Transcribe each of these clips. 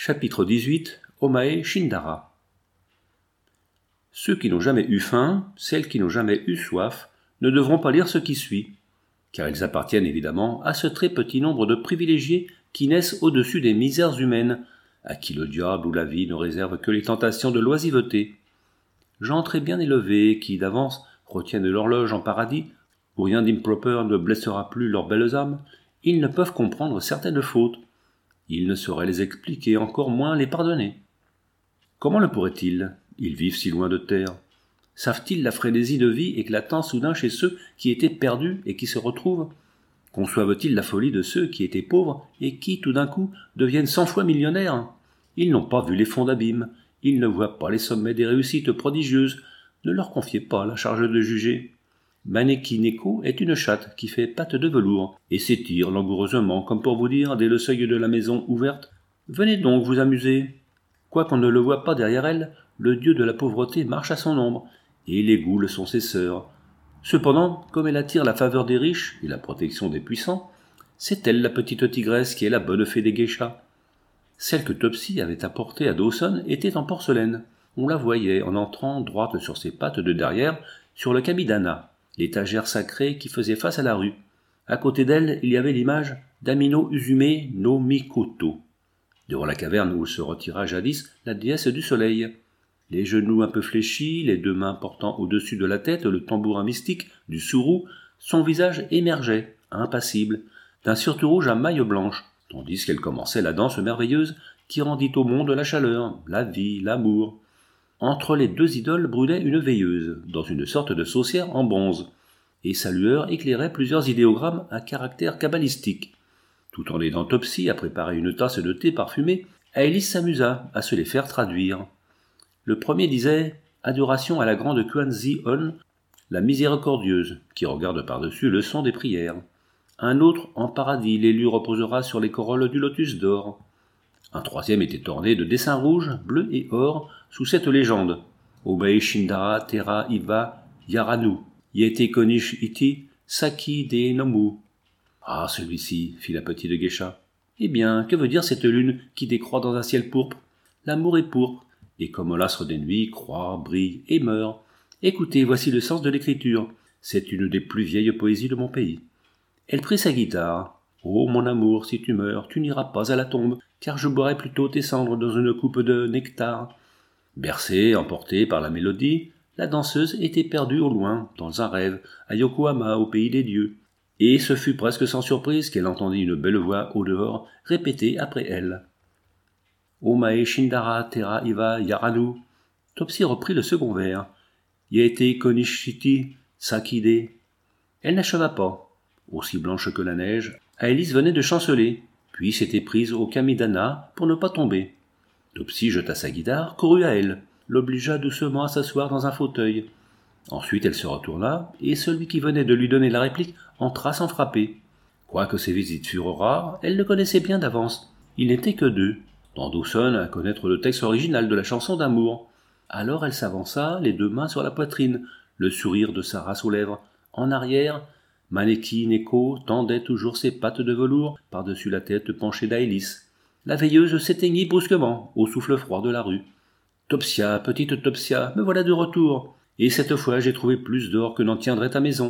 Chapitre 18 Omae Shindara. Ceux qui n'ont jamais eu faim, celles qui n'ont jamais eu soif, ne devront pas lire ce qui suit, car ils appartiennent évidemment à ce très petit nombre de privilégiés qui naissent au-dessus des misères humaines, à qui le diable ou la vie ne réserve que les tentations de l'oisiveté. Gens très bien élevés qui, d'avance, retiennent l'horloge en paradis, où rien d'improper ne blessera plus leurs belles âmes, ils ne peuvent comprendre certaines fautes. Ils ne sauraient les expliquer, encore moins les pardonner. Comment le pourraient-ils ? Ils vivent si loin de terre. Savent-ils la frénésie de vie éclatant soudain chez ceux qui étaient perdus et qui se retrouvent ? Conçoivent-ils la folie de ceux qui étaient pauvres et qui, tout d'un coup, deviennent 100 fois millionnaires ? Ils n'ont pas vu les fonds d'abîme, ils ne voient pas les sommets des réussites prodigieuses. Ne leur confiez pas la charge de juger. Maneki Neko est une chatte qui fait patte de velours et s'étire langoureusement comme pour vous dire, dès le seuil de la maison ouverte, « Venez donc vous amuser !» Quoiqu'on ne le voie pas derrière elle, le dieu de la pauvreté marche à son ombre, et les goules sont ses sœurs. Cependant, comme elle attire la faveur des riches et la protection des puissants, c'est elle la petite tigresse qui est la bonne fée des geishas. Celle que Topsy avait apportée à Dawson était en porcelaine. On la voyait en entrant droite sur ses pattes de derrière sur le kamidana, l'étagère sacrée qui faisait face à la rue. À côté d'elle, il y avait l'image d'Amino Uzume no Mikoto, devant la caverne où se retira jadis la déesse du soleil. Les genoux un peu fléchis, les deux mains portant au-dessus de la tête le tambourin mystique du sourou, son visage émergeait, impassible, d'un surtout rouge à mailles blanches, tandis qu'elle commençait la danse merveilleuse qui rendit au monde la chaleur, la vie, l'amour. Entre les deux idoles brûlait une veilleuse, dans une sorte de saucière en bronze, et sa lueur éclairait plusieurs idéogrammes à caractère kabbalistique. Tout en aidant Topsy à préparer une tasse de thé parfumé, Alice s'amusa à se les faire traduire. Le premier disait « Adoration à la grande Kuan-Zi-On, la miséricordieuse, qui regarde par-dessus le son des prières. » Un autre « En paradis, l'élu reposera sur les corolles du lotus d'or. » Un troisième était orné de dessins rouges, bleus et or, sous cette légende. Omae Shindara Tera Iva Yaranu, Yete Konish Iti Saki de Nomu. Ah, celui-ci, fit la petite geisha. Eh bien, que veut dire cette lune qui décroît dans un ciel pourpre ? L'amour est pourpre, et comme l'astre des nuits croît, brille et meurt. Écoutez, voici le sens de l'écriture. C'est une des plus vieilles poésies de mon pays. Elle prit sa guitare. Oh, mon amour, si tu meurs, tu n'iras pas à la tombe, car je boirai plutôt tes cendres dans une coupe de nectar. Bercée, emportée par la mélodie, la danseuse était perdue au loin, dans un rêve, à Yokohama, au pays des dieux. Et ce fut presque sans surprise qu'elle entendit une belle voix au dehors répéter après elle. Omae Shindara Tera Iva Yaranu. Topsy reprit le second vers. Yete Konishiti Sakide. Elle n'acheva pas. Aussi blanche que la neige, Alice venait de chanceler, puis s'était prise au kamidana pour ne pas tomber. Topsy jeta sa guitare, courut à elle, l'obligea doucement à s'asseoir dans un fauteuil. Ensuite elle se retourna, et celui qui venait de lui donner la réplique entra sans frapper. Quoique ses visites furent rares, elle le connaissait bien d'avance. Il n'était que deux, dans Dawson à connaître le texte original de la chanson d'amour. Alors elle s'avança, les deux mains sur la poitrine, le sourire de sa race aux lèvres. En arrière, Maneki Neko tendait toujours ses pattes de velours par-dessus la tête penchée d'Alice. La veilleuse s'éteignit brusquement au souffle froid de la rue. « Topsia, petite Topsia, me voilà de retour, et cette fois j'ai trouvé plus d'or que n'en tiendrait ta maison. »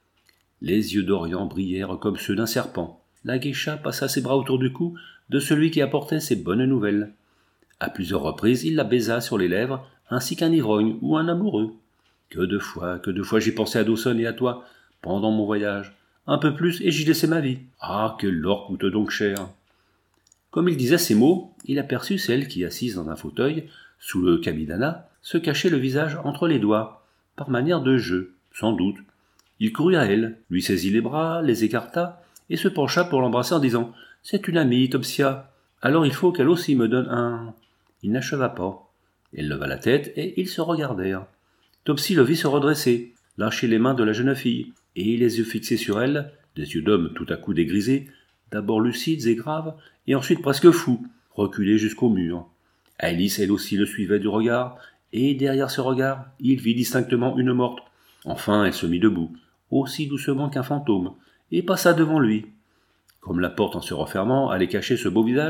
Les yeux d'Orient brillèrent comme ceux d'un serpent. La geisha passa ses bras autour du cou de celui qui apportait ses bonnes nouvelles. À plusieurs reprises, il la baisa sur les lèvres, ainsi qu'un ivrogne ou un amoureux. Que de fois j'ai pensé à Dawson et à toi, pendant mon voyage. Un peu plus et j'y laissais ma vie. Ah, que l'or coûte donc cher. Comme il disait ces mots, il aperçut celle qui, assise dans un fauteuil, sous le kamidana, se cachait le visage entre les doigts, par manière de jeu, sans doute. Il courut à elle, lui saisit les bras, les écarta, et se pencha pour l'embrasser en disant « C'est une amie, Topsia. Alors il faut qu'elle aussi me donne un... » Il n'acheva pas. Elle leva la tête et ils se regardèrent. Topsy le vit se redresser, lâcher les mains de la jeune fille, et les yeux fixés sur elle, des yeux d'homme tout à coup dégrisés, d'abord lucides et graves, et ensuite presque fous, reculés jusqu'au mur. Alice, elle aussi, le suivait du regard, et derrière ce regard, il vit distinctement une morte. Enfin, elle se mit debout, aussi doucement qu'un fantôme, et passa devant lui. Comme la porte en se refermant allait cacher ce beau visage,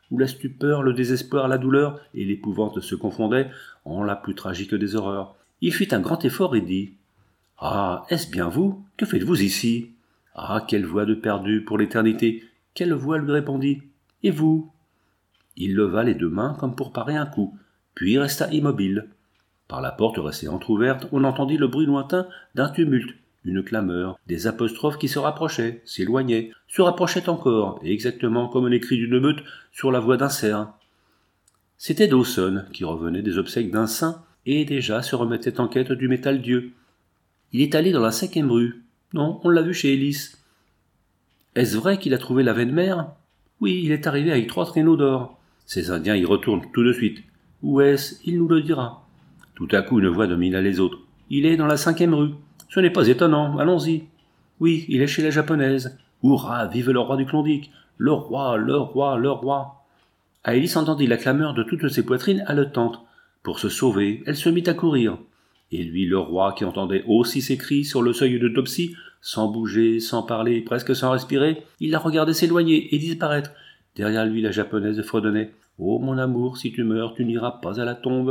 où la stupeur, le désespoir, la douleur et l'épouvante se confondaient en la plus tragique des horreurs. Il fit un grand effort et dit « Ah, est-ce bien vous? Que faites-vous ici ?» Ah, quelle voix de perdu pour l'éternité! Quelle voix lui répondit « Et vous ?» Il leva les deux mains comme pour parer un coup, puis resta immobile. Par la porte restée entr'ouverte, on entendit le bruit lointain d'un tumulte, une clameur, des apostrophes qui se rapprochaient, s'éloignaient, se rapprochaient encore, et exactement comme les cris d'une meute sur la voie d'un cerf. C'était Dawson, qui revenait des obsèques d'un saint, et déjà se remettait en quête du métal dieu. Il est allé dans la 5e rue. Non, on l'a vu chez Ellis. Est-ce vrai qu'il a trouvé la veine mère? Oui, il est arrivé avec 3 traîneaux d'or. Ces Indiens y retournent tout de suite. Où est-ce? Il nous le dira. Tout à coup, une voix domina les autres. Il est dans la 5e rue. Ce n'est pas étonnant, allons-y. Oui, il est chez la japonaise. Hurrah, vive le roi du Klondike! Le roi, le roi, le roi! Alice entendit la clameur de toutes ses poitrines haletantes. Pour se sauver, elle se mit à courir. Et lui, le roi, qui entendait aussi ses cris sur le seuil de Topsy, sans bouger, sans parler, presque sans respirer, il la regardait s'éloigner et disparaître. Derrière lui, la japonaise fredonnait « Oh, mon amour, si tu meurs, tu n'iras pas à la tombe !»